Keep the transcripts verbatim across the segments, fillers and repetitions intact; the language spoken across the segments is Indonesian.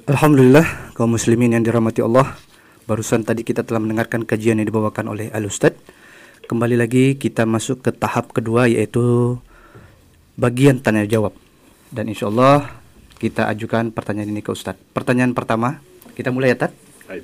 Alhamdulillah, kaum muslimin yang dirahmati Allah. Barusan tadi kita telah mendengarkan kajian yang dibawakan oleh Al-Ustadz. Kembali lagi kita masuk ke tahap kedua, yaitu bagian tanya jawab. Dan insya Allah kita ajukan pertanyaan ini ke Ustadz. Pertanyaan pertama, kita mulai ya, Tad? Baik.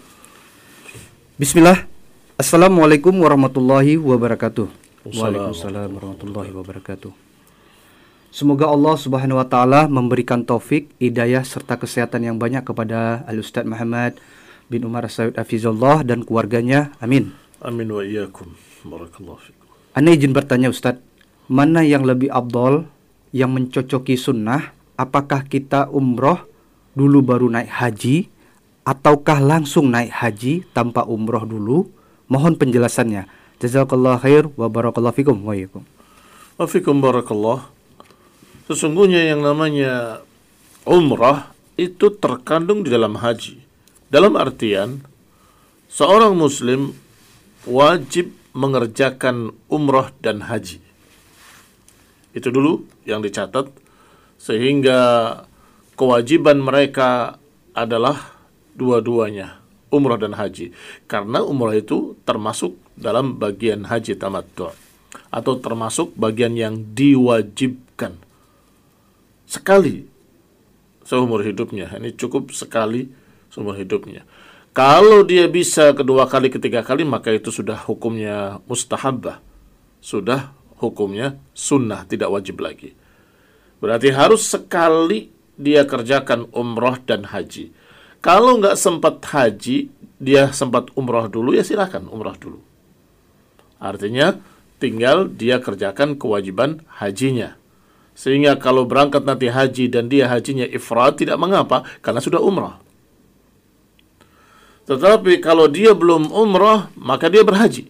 Bismillah. Assalamualaikum warahmatullahi wabarakatuh. Waalaikumsalam warahmatullahi wabarakatuh. Semoga Allah Subhanahu wa taala memberikan taufik, hidayah serta kesehatan yang banyak kepada Al-Ustadz Muhammad bin Umar As-Saud Hafizullah dan keluarganya. Amin. Amin wa iyyakum. Barakallahu fikum. Ana izin bertanya Ustadz, mana yang lebih afdol, yang mencocoki sunnah? Apakah kita umroh dulu baru naik haji, ataukah langsung naik haji tanpa umroh dulu? Mohon penjelasannya. Jazakallahu khair wa barakallahu fikum wa iyyakum. Wa fikum barakallah. Sesungguhnya yang namanya umrah itu terkandung di dalam haji. Dalam artian, seorang muslim wajib mengerjakan umrah dan haji. Itu dulu yang dicatat, sehingga kewajiban mereka adalah dua-duanya, umrah dan haji. Karena umrah itu termasuk dalam bagian haji tamattu', atau termasuk bagian yang diwajibkan. Sekali seumur hidupnya. Ini cukup sekali seumur hidupnya. Kalau dia bisa kedua kali, ketiga kali, maka itu sudah hukumnya mustahabbah. Sudah hukumnya sunnah, tidak wajib lagi. Berarti harus sekali dia kerjakan umrah dan haji. Kalau nggak sempat haji, dia sempat umrah dulu, ya silakan umrah dulu. Artinya tinggal dia kerjakan kewajiban hajinya. Sehingga kalau berangkat nanti haji dan dia hajinya ifrad, tidak mengapa, karena sudah umrah. Tetapi kalau dia belum umrah, maka dia berhaji.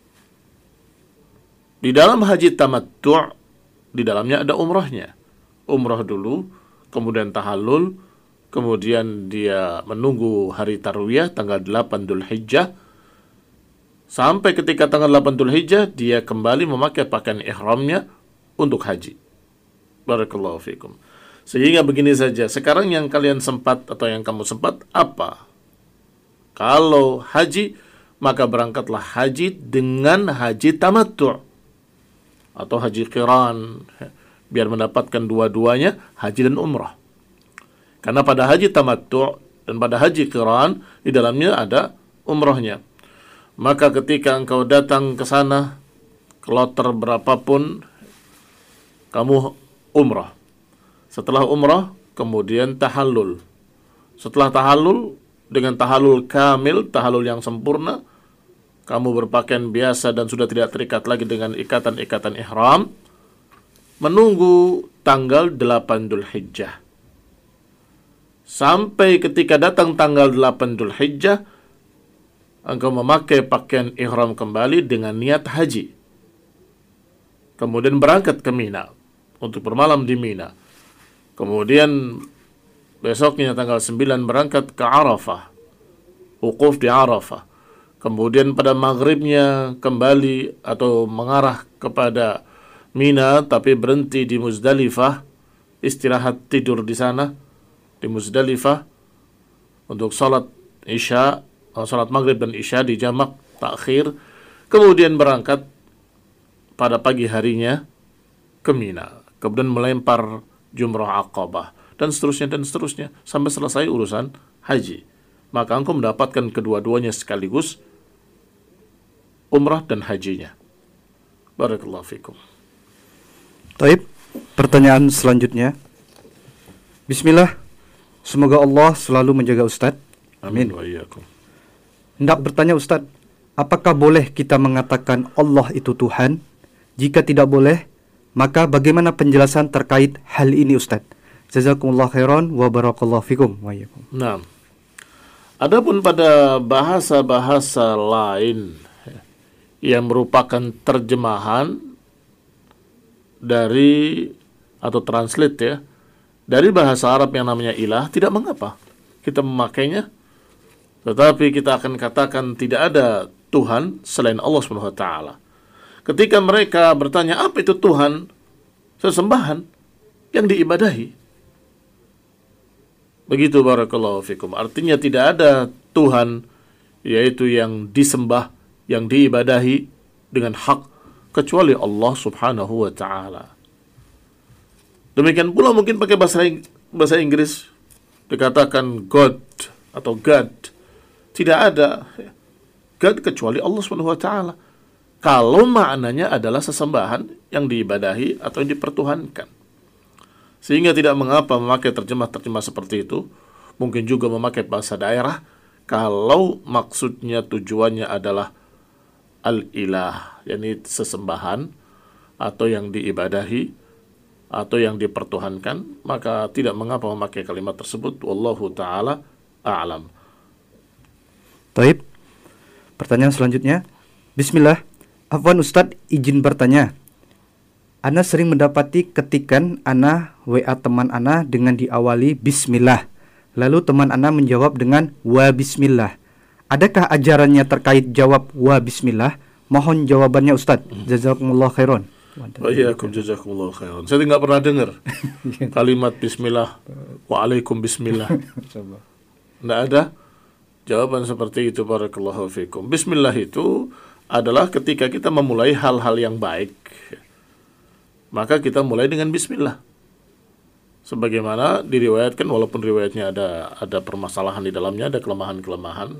Di dalam haji tamattu', di dalamnya ada umrahnya. Umrah dulu, kemudian tahallul, kemudian dia menunggu hari tarwiyah, tanggal delapan Dzulhijjah. Sampai ketika tanggal delapan Dzulhijjah, dia kembali memakai pakaian ihramnya untuk haji. Barakallahu fikum. Sehingga begini saja, sekarang yang kalian sempat atau yang kamu sempat apa? Kalau haji, maka berangkatlah haji dengan haji tamattu' atau haji qiran, biar mendapatkan dua-duanya, haji dan umrah. Karena pada haji tamattu' dan pada haji qiran, di dalamnya ada umrahnya. Maka ketika engkau datang ke sana, kloter berapapun, kamu umrah. Setelah umrah, kemudian tahallul. Setelah tahallul, dengan tahallul kamil, tahallul yang sempurna, kamu berpakaian biasa dan sudah tidak terikat lagi dengan ikatan-ikatan ihram, menunggu tanggal delapan Dzulhijjah. Sampai ketika datang tanggal delapan Dzulhijjah, engkau memakai pakaian ihram kembali dengan niat haji. Kemudian berangkat ke Mina untuk bermalam di Mina. Kemudian besoknya tanggal sembilan berangkat ke Arafah, wukuf di Arafah. Kemudian pada maghribnya kembali atau mengarah kepada Mina, tapi berhenti di Muzdalifah, istirahat tidur di sana di Muzdalifah untuk salat isya, salat maghrib dan isya di jamak takhir. Kemudian berangkat pada pagi harinya ke Mina, kemudian melempar jumrah Aqabah, dan seterusnya dan seterusnya sampai selesai urusan haji. Maka engkau mendapatkan kedua-duanya sekaligus, umrah dan hajinya. Barakallahu fikum. Taib, pertanyaan selanjutnya. Bismillah. Semoga Allah selalu menjaga Ustadz. Amin. Wa iyyakum. Hendak bertanya Ustadz, apakah boleh kita mengatakan Allah itu Tuhan? Jika tidak boleh, maka bagaimana penjelasan terkait hal ini Ustadz? Jazakumullah khairan wa barakallahu fikum wa iyyakum. Nah, adapun pada bahasa-bahasa lain yang merupakan terjemahan dari atau translate ya dari bahasa Arab yang namanya ilah, tidak mengapa kita memakainya. Tetapi kita akan katakan tidak ada Tuhan selain Allah Subhanahu wa taala. Ketika mereka bertanya apa itu Tuhan, sesembahan yang diibadahi. Begitu barakallahu fikum. Artinya tidak ada Tuhan yaitu yang disembah, yang diibadahi dengan hak kecuali Allah Subhanahu wa taala. Demikian pula mungkin pakai bahasa bahasa Inggris dikatakan God atau God. Tidak ada God kecuali Allah Subhanahu wa taala. Kalau maknanya adalah sesembahan yang diibadahi atau yang dipertuhankan. Sehingga tidak mengapa memakai terjemah-terjemah seperti itu. Mungkin juga memakai bahasa daerah kalau maksudnya tujuannya adalah al-ilah, yakni sesembahan atau yang diibadahi atau yang dipertuhankan, maka tidak mengapa memakai kalimat tersebut. Wallahu ta'ala a'lam. Taib. Pertanyaan selanjutnya. Bismillah. Afwan Ustadz, izin bertanya. Ana sering mendapati ketikan Ana W A teman Ana dengan diawali Bismillah. Lalu teman Ana menjawab dengan Wa Bismillah. Adakah ajarannya terkait jawab Wa Bismillah? Mohon jawabannya Ustadz. Jazakumullah khairan. Wa'alaikum jazakumullah khairan. Saya tidak pernah dengar kalimat Bismillah, Wa'alaikum Bismillah. Tidak ada jawaban seperti itu. Barakallahu fikum. Bismillah itu adalah ketika kita memulai hal-hal yang baik, maka kita mulai dengan Bismillah. Sebagaimana diriwayatkan, walaupun riwayatnya ada ada permasalahan di dalamnya, ada kelemahan-kelemahan.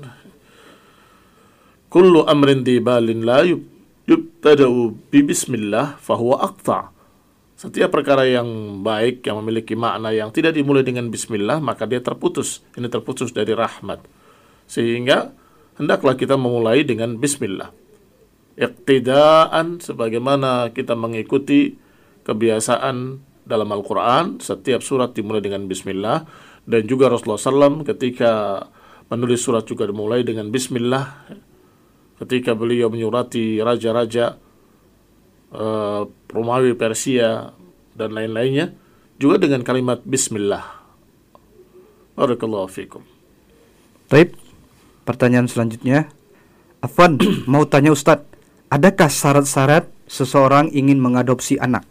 Kullu amrin dibalin la yubtada'u bi bismillah fahuwa aqta'. Setiap perkara yang baik yang memiliki makna yang tidak dimulai dengan Bismillah, maka dia terputus. Ini terputus dari rahmat. Sehingga hendaklah kita memulai dengan Bismillah. Iqtidaan, sebagaimana kita mengikuti kebiasaan dalam Al-Quran, setiap surat dimulai dengan Bismillah. Dan juga Rasulullah shallallahu alaihi wasallam ketika menulis surat juga dimulai dengan Bismillah. Ketika beliau menyurati raja-raja uh, Romawi, Persia dan lain-lainnya, juga dengan kalimat Bismillah. Barakallahu fikum. Baik, pertanyaan selanjutnya. Afwan, mau tanya Ustadz, adakah syarat-syarat seseorang ingin mengadopsi anak?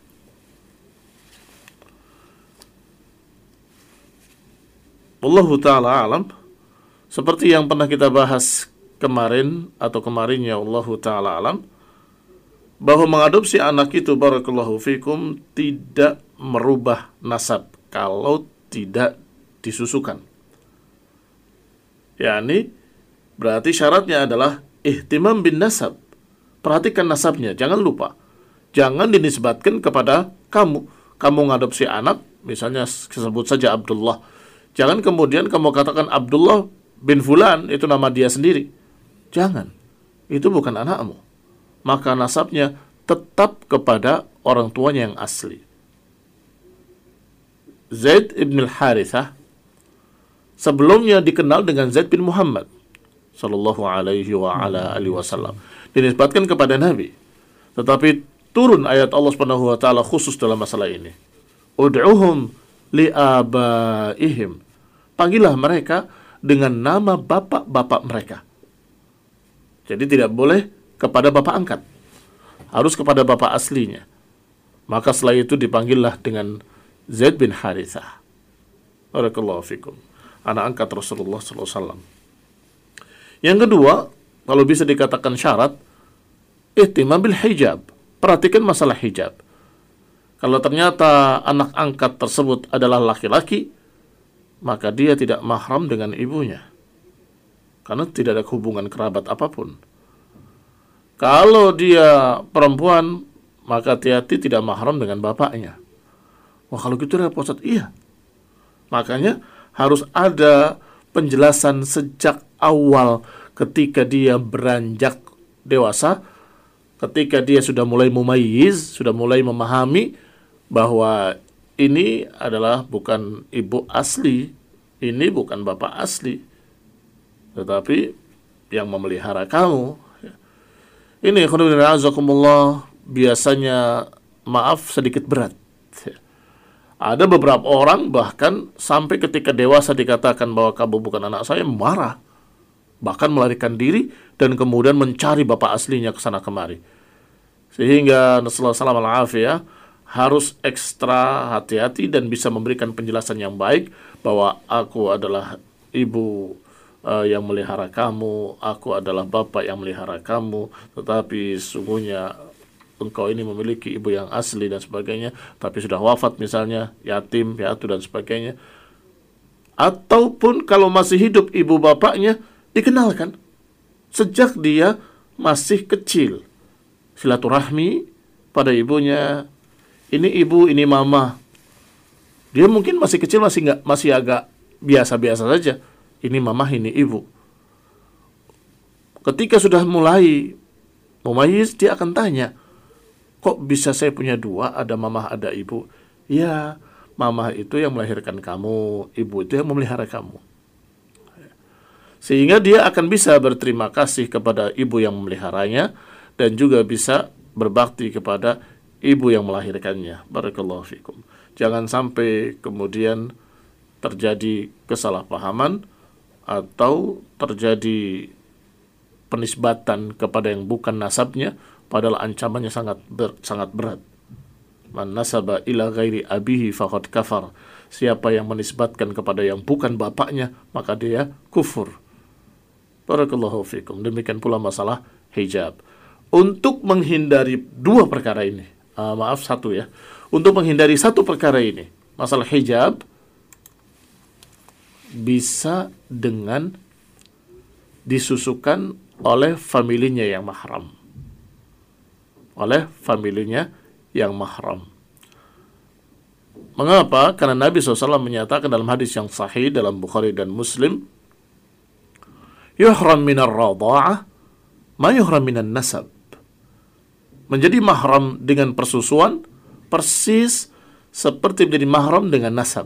Wallahu ta'ala alam. Seperti yang pernah kita bahas kemarin atau kemarinnya, Wallahu ta'ala alam, bahwa mengadopsi anak itu, barakallahu fikum, tidak merubah nasab kalau tidak disusukan. Yani berarti syaratnya adalah ihtimam bin nasab. Perhatikan nasabnya, jangan lupa. Jangan dinisbatkan kepada kamu. Kamu mengadopsi anak, misalnya sebut saja Abdullah. Jangan kemudian kamu katakan Abdullah bin Fulan, itu nama dia sendiri. Jangan. Itu bukan anakmu. Maka nasabnya tetap kepada orang tuanya yang asli. Zaid ibn al-Harithah sebelumnya dikenal dengan Zaid bin Muhammad sallallahu alaihi wa ala alihi wasallam. Dinisbatkan kepada Nabi. Tetapi turun ayat Allah Subhanahu wa taala khusus dalam masalah ini. Ud'uhum li'abaihim. Panggillah mereka dengan nama bapak-bapak mereka. Jadi tidak boleh kepada bapak angkat. Harus kepada bapak aslinya. Maka setelah itu dipanggillah dengan Zaid bin Harithah. Barakallahu fikum. Anak angkat Rasulullah sallallahu alaihi wasallam. Yang kedua, kalau bisa dikatakan syarat, ihtimam bil hijab. Perhatikan masalah hijab. Kalau ternyata anak angkat tersebut adalah laki-laki, maka dia tidak mahram dengan ibunya. Karena tidak ada hubungan kerabat apapun. Kalau dia perempuan, maka hati-hati tidak mahram dengan bapaknya. Wah, kalau gitu repot, Ustaz. Iya. Makanya harus ada penjelasan sejak awal ketika dia beranjak dewasa, ketika dia sudah mulai mumayyiz, sudah mulai memahami bahwa ini adalah bukan ibu asli, ini bukan bapak asli, tetapi yang memelihara kamu. Ini khairullahazakumullah biasanya maaf sedikit berat. Ada beberapa orang bahkan sampai ketika dewasa dikatakan bahwa kamu bukan anak saya, marah. Bahkan melarikan diri dan kemudian mencari bapak aslinya ke sana kemari. Sehingga Rasulullah sallallahu alaihi wasallam harus ekstra hati-hati dan bisa memberikan penjelasan yang baik bahwa aku adalah ibu uh, yang melihara kamu, aku adalah bapak yang melihara kamu, tetapi sungguhnya engkau ini memiliki ibu yang asli dan sebagainya, tapi sudah wafat misalnya, yatim, piatu dan sebagainya. Ataupun kalau masih hidup ibu bapaknya, dikenalkan sejak dia masih kecil. Silaturahmi pada ibunya, ini ibu, ini mama. Dia mungkin masih kecil, masih nggak, masih agak biasa-biasa saja. Ini mama, ini ibu. Ketika sudah mulai mumayyiz, dia akan tanya, kok bisa saya punya dua, ada mama, ada ibu? Ya, mama itu yang melahirkan kamu, ibu itu yang memelihara kamu. Sehingga dia akan bisa berterima kasih kepada ibu yang memeliharanya dan juga bisa berbakti kepada ibu yang melahirkannya. Barakallahu fikum. Jangan sampai kemudian terjadi kesalahpahaman atau terjadi penisbatan kepada yang bukan nasabnya, padahal ancamannya sangat ber, sangat berat. Man nasaba ila ghairi abihi faqad kafar. Siapa yang menisbatkan kepada yang bukan bapaknya, maka dia kufur. Barakallahu fikum. Demikian pula masalah hijab. Untuk menghindari dua perkara ini, uh, maaf satu ya, untuk menghindari satu perkara ini, masalah hijab, bisa dengan disusukan oleh familinya yang mahram. Oleh familinya yang mahram. Mengapa? Karena Nabi shallallahu alaihi wasallam menyatakan dalam hadis yang sahih dalam Bukhari dan Muslim, yuhram minar radha'ah ma yuhram minan nasab. Menjadi mahram dengan persusuan persis seperti menjadi mahram dengan nasab.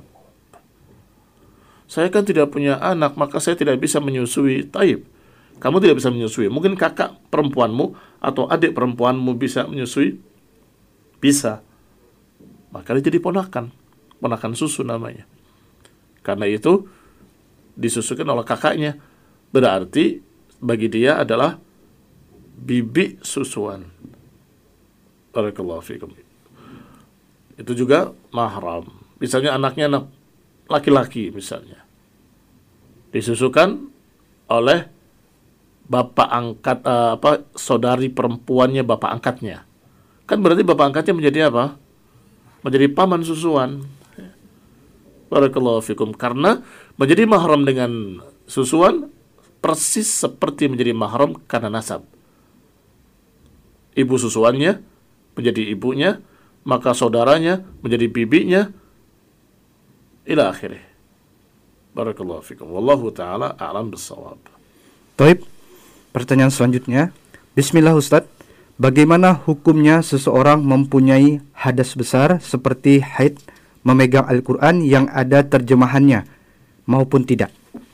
Saya kan tidak punya anak, maka saya tidak bisa menyusui. Taib, kamu tidak bisa menyusui. Mungkin kakak perempuanmu atau adik perempuanmu bisa menyusui. Bisa. Maka dia jadi ponakan. Ponakan susu namanya. Karena itu disusukan oleh kakaknya. Berarti bagi dia adalah bibi susuan. Barakallahu fikum. Itu juga mahram. Misalnya anaknya anak laki-laki misalnya. Disusukan oleh bapak angkat uh, apa saudari perempuannya bapak angkatnya. Kan berarti bapak angkatnya menjadi apa? Menjadi paman susuan. Barakallahu fikum. Karena menjadi mahram dengan susuan persis seperti menjadi mahram karena nasab. Ibu susuannya menjadi ibunya, maka saudaranya menjadi bibinya, ila akhirih. Barakallahu fikum. Wallahu ta'ala a'lam bissawab. Taib, pertanyaan selanjutnya. Bismillah Ustaz, bagaimana hukumnya seseorang mempunyai hadas besar seperti haid memegang Al-Quran yang ada terjemahannya maupun tidak?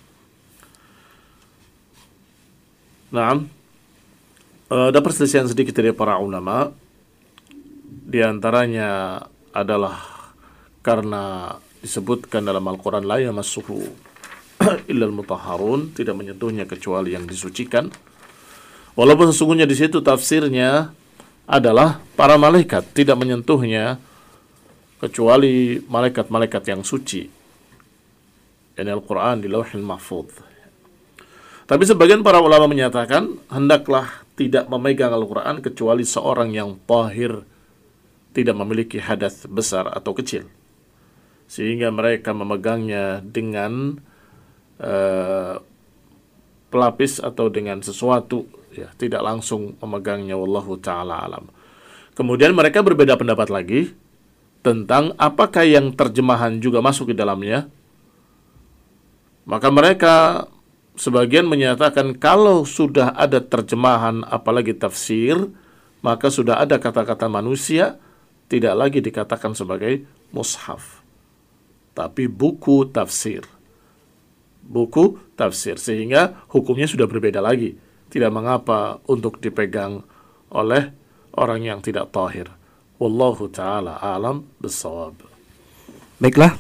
Naam. Uh, ada perselisihan sedikit dari para ulama. Di antaranya adalah karena disebutkan dalam Al-Quran la yamassuhu illal mutahharun, tidak menyentuhnya kecuali yang disucikan. Walaupun sesungguhnya di situ tafsirnya adalah para malaikat tidak menyentuhnya kecuali malaikat-malaikat yang suci. Ini Al-Quran di Lauhil Mahfudz. Tapi sebagian para ulama menyatakan hendaklah tidak memegang Al-Quran kecuali seorang yang tahir, tidak memiliki hadas besar atau kecil, sehingga mereka memegangnya dengan uh, pelapis atau dengan sesuatu, ya, tidak langsung memegangnya. Wallahu ta'ala alam. Kemudian mereka berbeda pendapat lagi tentang apakah yang terjemahan juga masuk di dalamnya. Maka mereka sebagian menyatakan kalau sudah ada terjemahan apalagi tafsir, maka sudah ada kata-kata manusia, tidak lagi dikatakan sebagai mushaf, tapi buku tafsir. Buku tafsir, sehingga hukumnya sudah berbeda lagi. Tidak mengapa untuk dipegang oleh orang yang tidak tahir. Wallahu ta'ala alam bissawab. Baiklah,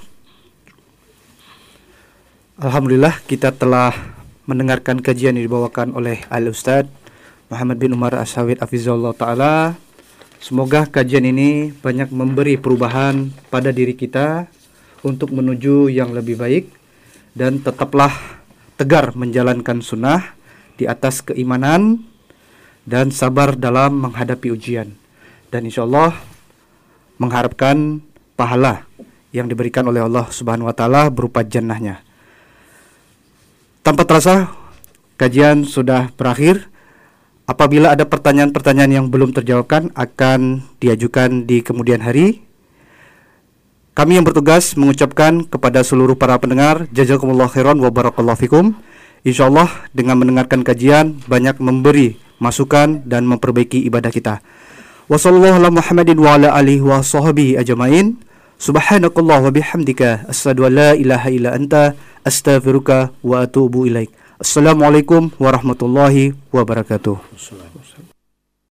alhamdulillah kita telah mendengarkan kajian yang dibawakan oleh Al-Ustaz Muhammad bin Umar Ash-Shawid Hafizahullah Ta'ala. Semoga kajian ini banyak memberi perubahan pada diri kita untuk menuju yang lebih baik, dan tetaplah tegar menjalankan sunnah di atas keimanan dan sabar dalam menghadapi ujian, dan insya Allah mengharapkan pahala yang diberikan oleh Allah Subhanahu wa taala berupa jannahnya. Tanpa terasa kajian sudah berakhir. Apabila ada pertanyaan-pertanyaan yang belum terjawabkan, akan diajukan di kemudian hari. Kami yang bertugas mengucapkan kepada seluruh para pendengar, jazakumullah khairan wa barakallahu fikum. Insyaallah dengan mendengarkan kajian banyak memberi masukan dan memperbaiki ibadah kita. Wassallallahu ala Muhammadin wa ala alihi wa sahbihi ajmain. Subhanakallah wa bihamdika asyhadu an la ilaha illa anta astaghfiruka wa atubu ilaik. Assalamualaikum warahmatullahi wabarakatuh.